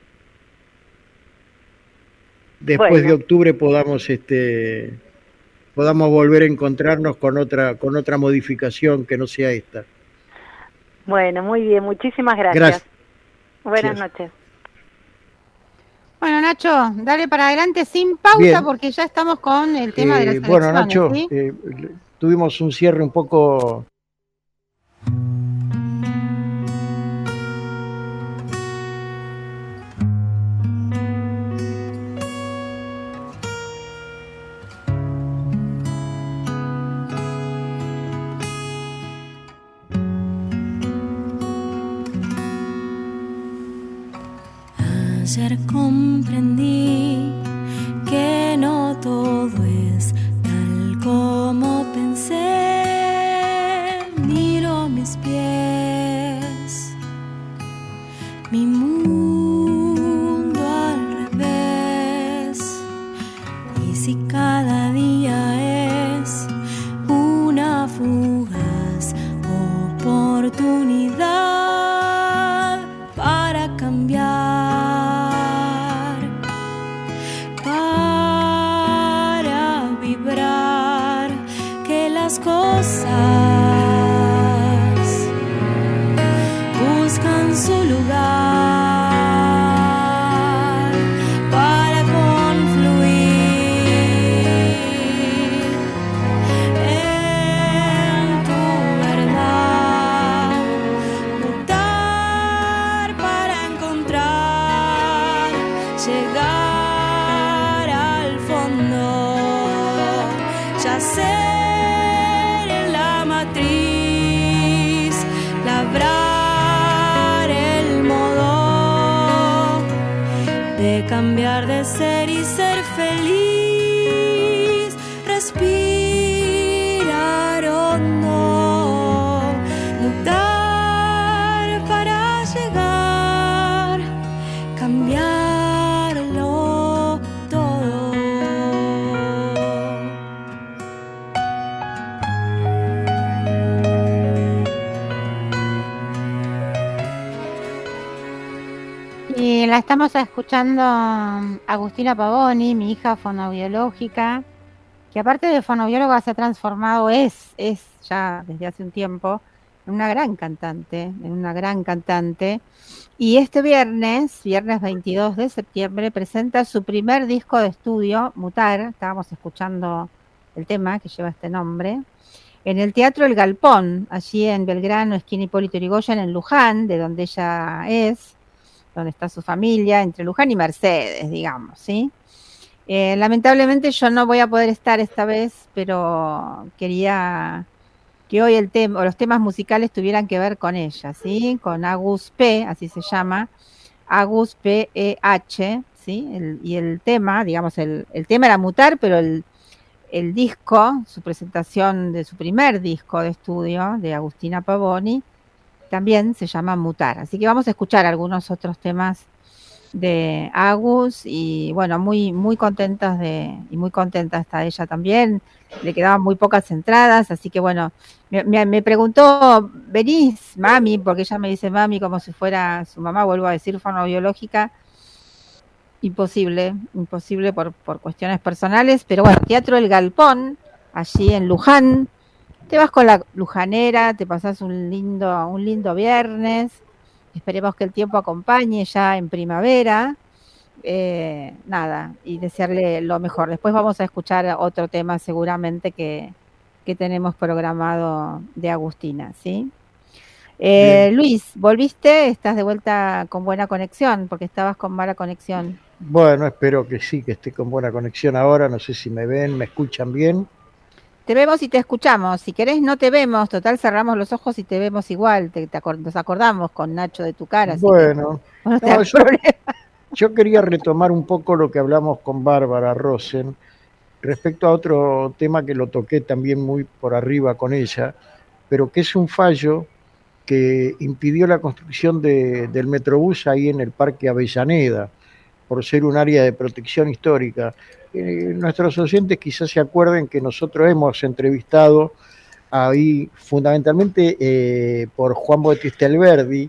Speaker 5: octubre podamos volver a encontrarnos con otra modificación que no sea esta.
Speaker 9: Bueno, muy bien, muchísimas gracias. Buenas noches.
Speaker 4: Bueno, Nacho, dale para adelante sin pausa. Bien. Porque ya estamos con el tema de las elecciones.
Speaker 5: Bueno, Nacho, ¿sí? Tuvimos un cierre un poco...
Speaker 10: Ayer comprendí que no todo es tal como pensé. Miro mis pies, mi mundo al revés. Y si cada día es una fugaz oportunidad para cambiar, las cosas buscan su lugar para confluir en tu verdad, mutar para encontrar, llegar al fondo, ya sé. Labrar el modo de cambiar de ser y ser feliz, respirar hondo, mutar para llegar, cambiarlo todo.
Speaker 4: Y la estamos escuchando Agustina Pavoni, mi hija fonobiológica, que aparte de fonobióloga se ha transformado, es ya desde hace un tiempo, en una gran cantante, Y este viernes 22 de septiembre, presenta su primer disco de estudio, Mutar. Estábamos escuchando el tema que lleva este nombre, en el Teatro El Galpón, allí en Belgrano, esquina Hipólito Yrigoyen, en Luján, de donde ella es, donde está su familia, entre Luján y Mercedes, digamos, ¿sí? Lamentablemente yo no voy a poder estar esta vez, pero quería que hoy el tema, o los temas musicales tuvieran que ver con ella, ¿sí? Con Agus P, así se llama, Agus P-E-H, ¿sí? Y el tema, digamos, el tema era Mutar, pero el disco, su presentación de su primer disco de estudio, de Agustina Pavoni, también se llama Mutar. Así que vamos a escuchar algunos otros temas de Agus y bueno, muy contentas y muy contenta está ella también. Le quedaban muy pocas entradas, así que bueno, me preguntó, ¿venís, mami? Porque ella me dice mami como si fuera su mamá, vuelvo a decir, fonobiológica. Imposible por cuestiones personales, pero bueno, Teatro El Galpón, allí en Luján. Te vas con la lujanera, te pasás un lindo viernes. Esperemos que el tiempo acompañe ya en primavera. Nada, y desearle lo mejor. Después vamos a escuchar otro tema seguramente que tenemos programado de Agustina, ¿sí? Luis, ¿volviste? ¿Estás de vuelta con buena conexión? Porque estabas con mala conexión.
Speaker 5: Bueno, espero que sí, que esté con buena conexión ahora. No sé si me ven, me escuchan bien.
Speaker 4: Te vemos y te escuchamos. Si querés no te vemos, total cerramos los ojos y te vemos igual. Nos acordamos con Nacho de tu cara.
Speaker 5: Bueno, yo quería retomar un poco lo que hablamos con Bárbara Rosen respecto a otro tema que lo toqué también muy por arriba con ella, pero que es un fallo que impidió la construcción del Metrobús ahí en el Parque Avellaneda, por ser un área de protección histórica. Nuestros oyentes quizás se acuerden que nosotros hemos entrevistado ahí fundamentalmente por Juan Bautista Alberdi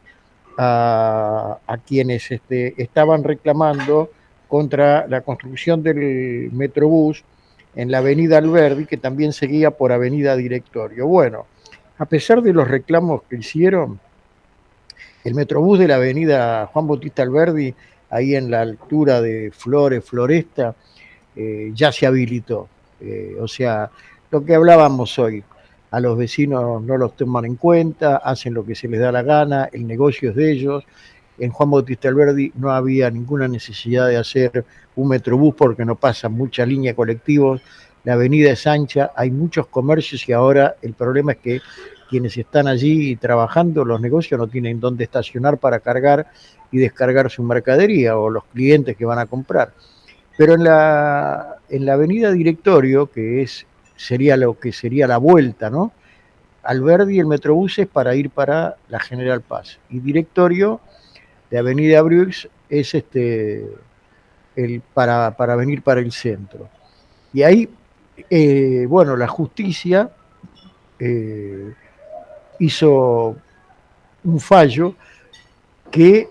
Speaker 5: a quienes estaban reclamando contra la construcción del Metrobús en la avenida Alberdi, que también seguía por avenida Directorio. Bueno, a pesar de los reclamos que hicieron, el Metrobús de la avenida Juan Bautista Alberdi ahí en la altura de Floresta, ya se habilitó. O sea, lo que hablábamos hoy, a los vecinos no los toman en cuenta, hacen lo que se les da la gana, el negocio es de ellos. En Juan Bautista Alberdi no había ninguna necesidad de hacer un metrobús porque no pasan muchas líneas de colectivos, la avenida es ancha, hay muchos comercios y ahora el problema es que quienes están allí trabajando, los negocios no tienen dónde estacionar para cargar y descargar su mercadería o los clientes que van a comprar. Pero en la avenida Directorio, sería lo que sería la vuelta, ¿no? Alberdi, el metrobús es para ir para la General Paz y Directorio de Avenida Bruix es para venir para el centro. Y ahí, bueno, la justicia hizo un fallo que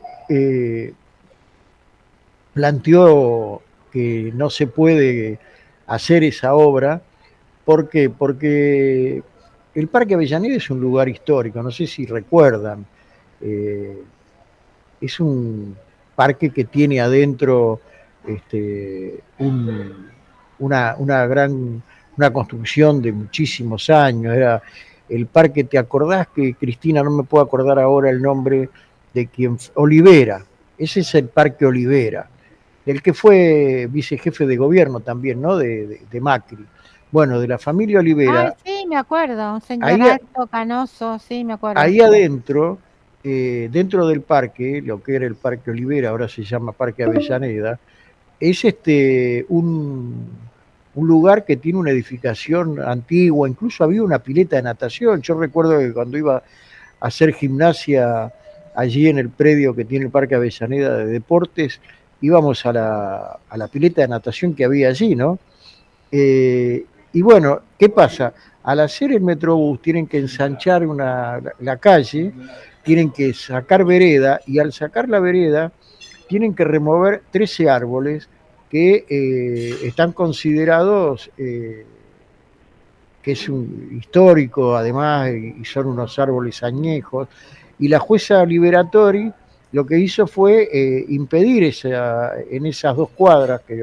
Speaker 5: planteó que no se puede hacer esa obra. ¿Por qué? Porque el Parque Avellaneda es un lugar histórico, no sé si recuerdan. Es un parque que tiene adentro una construcción de muchísimos años. Era el parque, ¿te acordás que, Cristina, no me puedo acordar ahora el nombre de quien? Olivera. Ese es el Parque Olivera, el que fue vicejefe de gobierno también, ¿no? De Macri. Bueno, de la familia Olivera.
Speaker 4: Sí, me acuerdo, un señor alto, canoso, sí, me acuerdo.
Speaker 5: Ahí adentro, dentro del parque, lo que era el Parque Olivera, ahora se llama Parque Avellaneda, es un lugar que tiene una edificación antigua, incluso había una pileta de natación. Yo recuerdo que cuando iba a hacer gimnasia allí en el predio que tiene el Parque Avellaneda de Deportes, íbamos a la pileta de natación que había allí, ¿no? Y bueno, ¿qué pasa? Al hacer el Metrobús tienen que ensanchar la calle, tienen que sacar vereda, y al sacar la vereda tienen que remover 13 árboles que están considerados que es un histórico además, y son unos árboles añejos, y la jueza Liberatori lo que hizo fue impedir en esas 2 cuadras que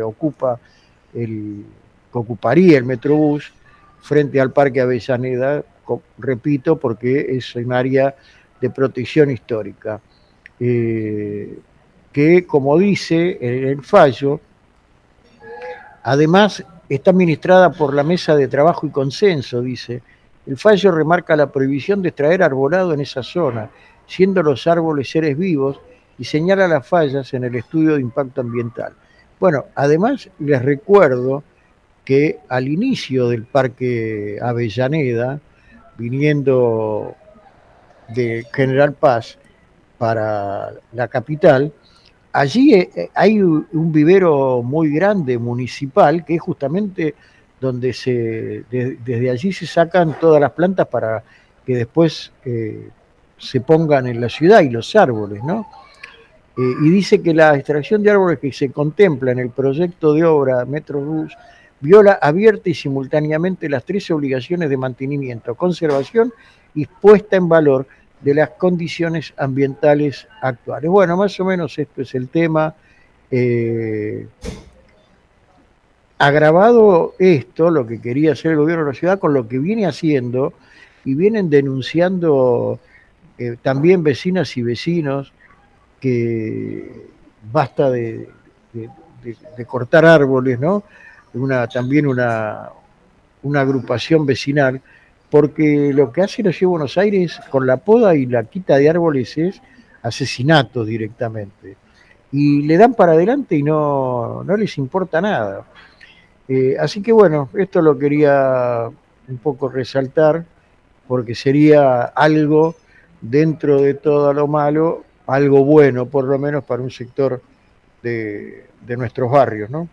Speaker 5: ocuparía el Metrobús frente al Parque Avellaneda, repito, porque es un área de protección histórica, que, como dice el fallo, además está administrada por la Mesa de Trabajo y Consenso, dice. El fallo remarca la prohibición de extraer arbolado en esa zona, siendo los árboles seres vivos, y señala las fallas en el estudio de impacto ambiental. Bueno, además les recuerdo que al inicio del Parque Avellaneda, viniendo de General Paz para la capital, allí hay un vivero muy grande municipal, que es justamente donde desde allí se sacan todas las plantas para que después se pongan en la ciudad, y los árboles, ¿no? Y dice que la extracción de árboles que se contempla en el proyecto de obra Metrobús viola abierta y simultáneamente las 3 obligaciones de mantenimiento, conservación y puesta en valor de las condiciones ambientales actuales. Bueno, más o menos esto es el tema. Agravado esto, lo que quería hacer el gobierno de la ciudad con lo que viene haciendo, y vienen denunciando también vecinas y vecinos, que basta de cortar árboles, ¿no? También una agrupación vecinal, porque lo que hace la Ciudad de Buenos Aires con la poda y la quita de árboles es asesinato directamente, y le dan para adelante y no les importa nada. Así que bueno, esto lo quería un poco resaltar, porque sería algo, dentro de todo lo malo, algo bueno, por lo menos para un sector de nuestros barrios, ¿no?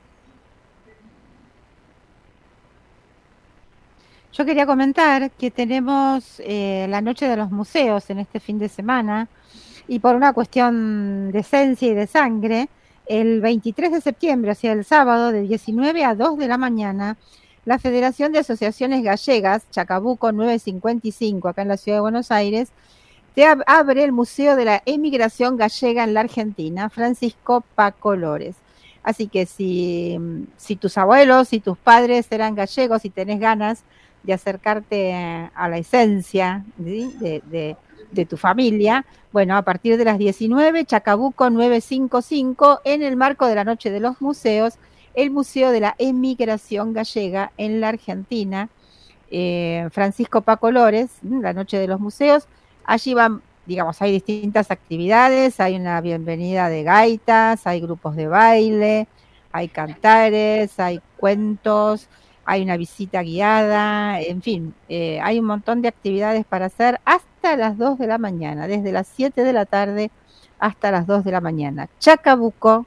Speaker 4: Yo quería comentar que tenemos la Noche de los Museos en este fin de semana, y por una cuestión de esencia y de sangre, el 23 de septiembre, o sea, el sábado, de 19 a 2 de la mañana, la Federación de Asociaciones Gallegas, Chacabuco 955, acá en la Ciudad de Buenos Aires, abre el Museo de la Emigración Gallega en la Argentina, Francisco Pacolores. Así que si tus abuelos, si tus padres eran gallegos y tenés ganas de acercarte a la esencia, ¿sí?, de tu familia, bueno, a partir de las 19, Chacabuco 955, en el marco de la Noche de los Museos, el Museo de la Emigración Gallega en la Argentina, Francisco Pacolores, la Noche de los Museos. Allí van, digamos, hay distintas actividades, hay una bienvenida de gaitas, hay grupos de baile, hay cantares, hay cuentos, hay una visita guiada, en fin, hay un montón de actividades para hacer hasta las 2 de la mañana, desde las 7 de la tarde hasta las 2 de la mañana. Chacabuco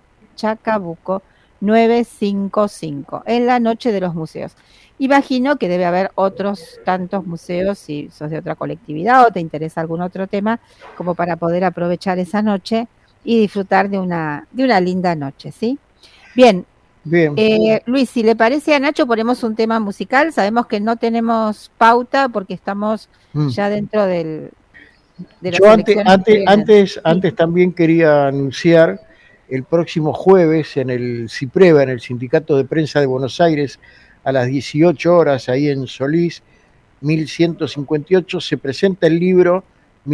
Speaker 4: 955, en la Noche de los Museos. Imagino que debe haber otros tantos museos, si sos de otra colectividad o te interesa algún otro tema, como para poder aprovechar esa noche y disfrutar de una linda noche, ¿sí? Bien. Luis, si le parece a Nacho, ponemos un tema musical. Sabemos que no tenemos pauta porque estamos ya dentro de la
Speaker 5: Yo antes también quería anunciar el próximo jueves en el CIPREVA, en el Sindicato de Prensa de Buenos Aires, a las 18 horas, ahí en Solís, 1158, se presenta el libro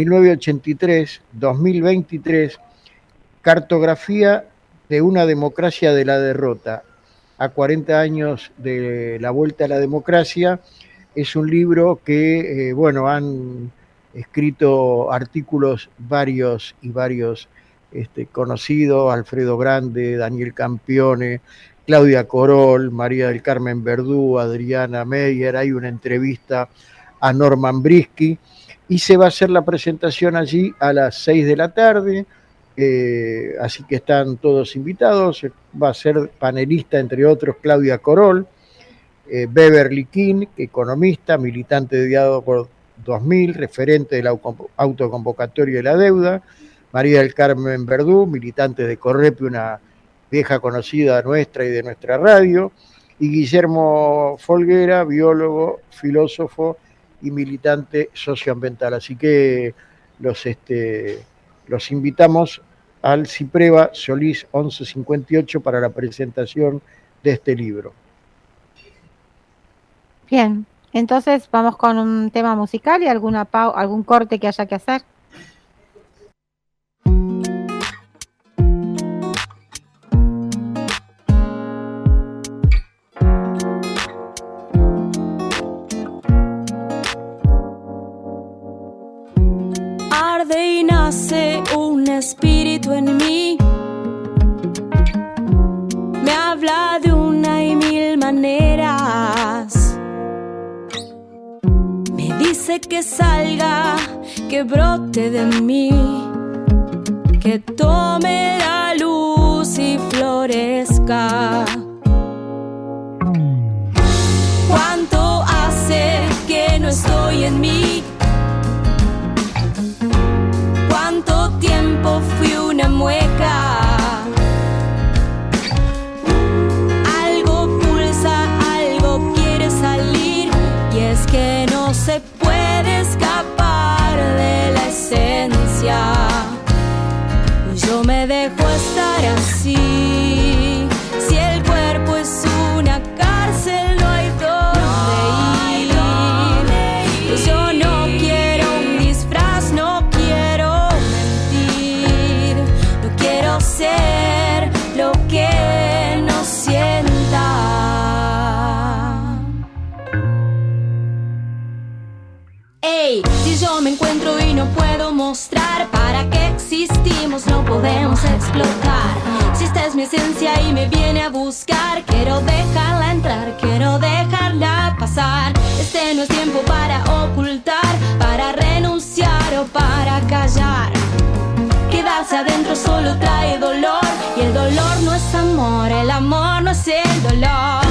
Speaker 5: 1983-2023, Cartografía de una democracia de la derrota, a 40 años de la vuelta a la democracia. Es un libro que, han escrito artículos varios conocidos, Alfredo Grande, Daniel Campione, Claudia Corol, María del Carmen Verdú, Adriana Meyer. Hay una entrevista a Norman Brisky y se va a hacer la presentación allí a las 6 de la tarde, así que están todos invitados. Va a ser panelista, entre otros, Claudia Corol, Beverly King, economista, militante de Diálogo 2000, referente de la autoconvocatoria de la deuda, María del Carmen Verdú, militante de Correpi, una vieja conocida nuestra y de nuestra radio, y Guillermo Folguera, biólogo, filósofo y militante socioambiental. Así que los invitamos al CIPREVA Solís 1158 para la presentación de este libro.
Speaker 4: Bien, entonces vamos con un tema musical y algún corte que haya que hacer.
Speaker 10: Y nace un espíritu en mí, me habla de una y mil maneras, me dice que salga, que brote de mí, que tome la luz y florezca. ¿Cuánto hace que no estoy en mí? ¿Cuánto tiempo fui una mueca? Algo pulsa, algo quiere salir, y es que no se puede escapar de la esencia. Yo me dejo estar así. Si el cuerpo es una cárcel, no hay dónde ir. Pues yo no quiero un disfraz, no quiero mentir, no quiero ser lo que no sienta. Ey, si yo me encuentro y no puedo mostrar para qué existimos, no podemos explotar. Si esta es mi esencia y me viene a buscar, quiero dejarla entrar, quiero dejarla pasar. Este no es tiempo para ocultar, para renunciar o para callar. Quedarse adentro solo trae dolor, y el dolor no es amor, el amor no es el dolor.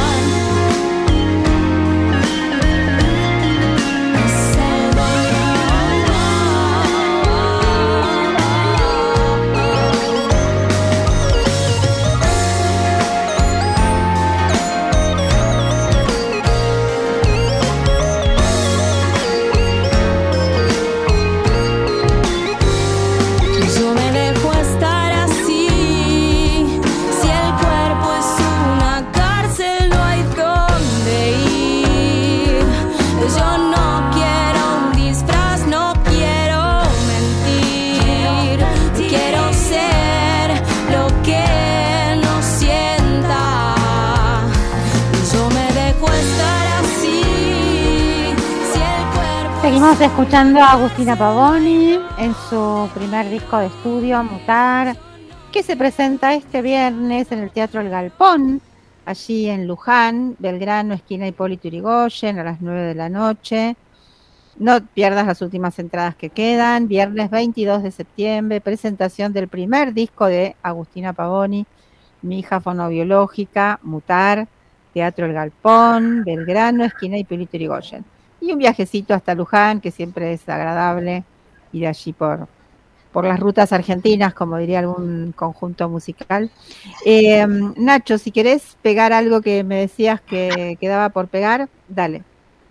Speaker 4: Seguimos escuchando a Agustina Pavoni en su primer disco de estudio, Mutar, que se presenta este viernes en el Teatro El Galpón, allí en Luján, Belgrano, esquina Hipólito Yrigoyen, a las 9 de la noche. No pierdas las últimas entradas que quedan. Viernes 22 de septiembre, presentación del primer disco de Agustina Pavoni, Mi hija fonobiológica, Mutar, Teatro El Galpón, Belgrano, esquina Hipólito Yrigoyen. Y un viajecito hasta Luján, que siempre es agradable ir allí por las rutas argentinas, como diría algún conjunto musical. Nacho, si querés pegar algo que me decías que quedaba por pegar, dale.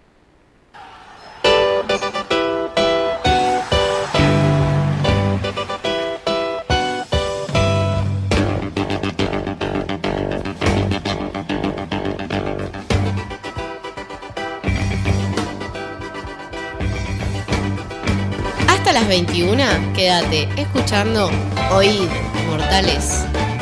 Speaker 8: Hasta las 21, quédate escuchando Oíd, Mortales.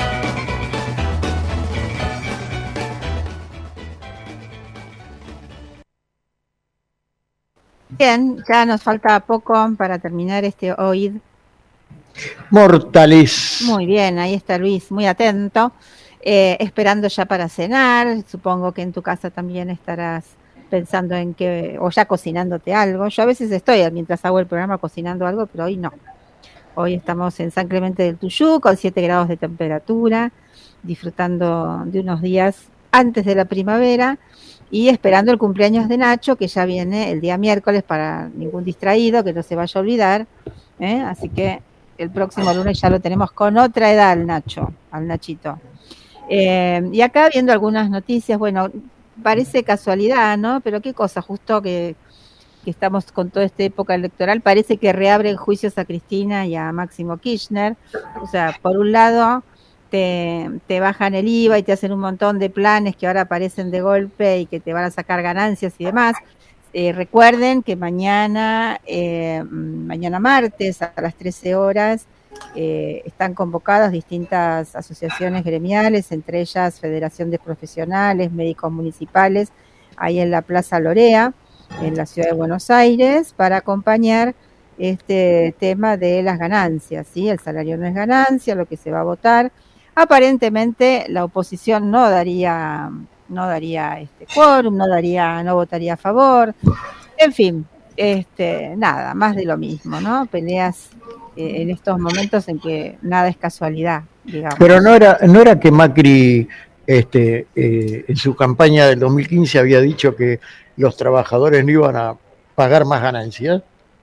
Speaker 4: Bien, ya nos falta poco para terminar este Oíd.
Speaker 5: Mortales.
Speaker 4: Muy bien, ahí está Luis, muy atento, esperando ya para cenar. Supongo que en tu casa también estarás pensando en qué, o ya cocinándote algo. Yo a veces estoy, mientras hago el programa, cocinando algo, pero hoy no. Hoy estamos en San Clemente del Tuyú, con 7 grados de temperatura, disfrutando de unos días antes de la primavera y esperando el cumpleaños de Nacho, que ya viene el día miércoles, para ningún distraído, que no se vaya a olvidar. Así que el próximo lunes ya lo tenemos con otra edad al Nacho, al Nachito. Y acá viendo algunas noticias, bueno, parece casualidad, ¿no? Pero qué cosa, justo que estamos con toda esta época electoral, parece que reabren juicios a Cristina y a Máximo Kirchner. O sea, por un lado te bajan el IVA y te hacen un montón de planes que ahora aparecen de golpe y que te van a sacar ganancias y demás. Recuerden que mañana martes a las 13 horas están convocadas distintas asociaciones gremiales, entre ellas Federación de Profesionales, Médicos Municipales, ahí en la Plaza Lorea, en la ciudad de Buenos Aires, para acompañar este tema de las ganancias, ¿sí? El salario no es ganancia, lo que se va a votar. Aparentemente la oposición no daría quórum, no votaría a favor. En fin, nada, más de lo mismo, ¿no? Peleas en estos momentos en que nada es casualidad, digamos.
Speaker 5: Pero no era que Macri en su campaña del 2015 había dicho que los trabajadores no iban a pagar más ganancias.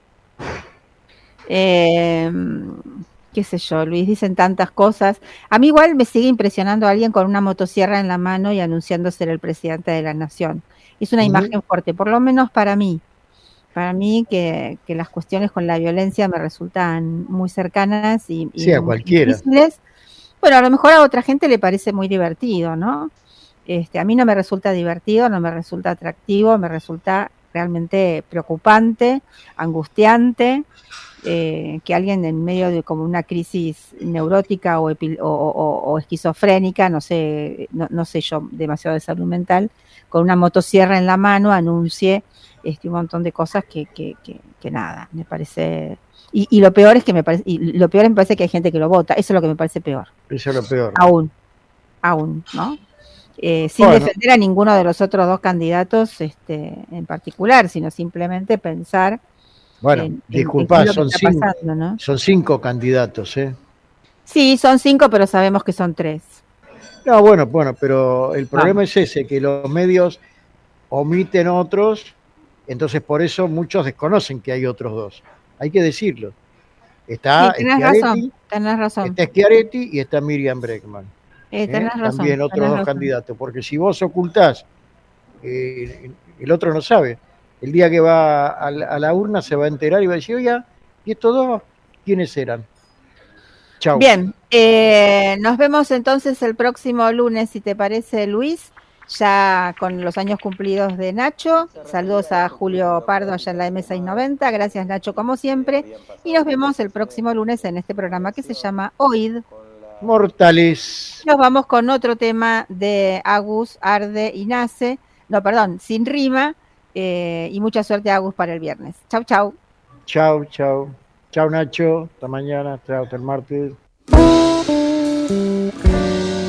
Speaker 4: Qué sé yo, Luis, dicen tantas cosas. A mí igual me sigue impresionando a alguien con una motosierra en la mano y anunciando ser el presidente de la nación. Es una imagen fuerte, por lo menos para mí. Para mí que las cuestiones con la violencia me resultan muy cercanas y
Speaker 5: sí, a cualquiera.
Speaker 4: Difíciles. Bueno, a lo mejor a otra gente le parece muy divertido, ¿no? A mí no me resulta divertido, no me resulta atractivo, me resulta realmente preocupante, angustiante, que alguien en medio de como una crisis neurótica o esquizofrénica, no sé yo demasiado de salud mental, con una motosierra en la mano anuncie un montón de cosas que nada, me parece. Y lo peor es que me parece que hay gente que lo vota. Eso es lo que me parece peor.
Speaker 5: Eso es lo peor.
Speaker 4: Aún, ¿no? Sin defender a ninguno de los otros dos candidatos en particular, sino simplemente pensar.
Speaker 5: Bueno, disculpa, son 5,
Speaker 4: ¿no?
Speaker 5: Son 5 candidatos, ¿eh?
Speaker 4: Sí, son 5, pero sabemos que son 3.
Speaker 5: No, bueno, pero el problema es ese, que los medios omiten otros, entonces por eso muchos desconocen que hay otros 2. Hay que decirlo. Está
Speaker 4: tenés razón.
Speaker 5: Está Schiaretti y está Miriam Bregman.
Speaker 4: Tenés razón.
Speaker 5: También otros 2 candidatos, porque si vos ocultás, el otro no sabe. El día que va a la urna se va a enterar y va a decir, oye, ¿y estos 2 quiénes eran? Chau.
Speaker 4: Bien, nos vemos entonces el próximo lunes, si te parece, Luis, ya con los años cumplidos de Nacho. Saludos a Julio Pardo allá en la M690. Gracias, Nacho, como siempre. Y nos vemos el próximo lunes en este programa que se llama Oíd
Speaker 5: Mortales.
Speaker 4: Nos vamos con otro tema de Agus, Arde y Nace. No, perdón, Sin Rima, y mucha suerte, Agus, para el viernes. Chau, chau.
Speaker 5: Chau, chau. Chau, Nacho. Hasta mañana. Hasta el martes.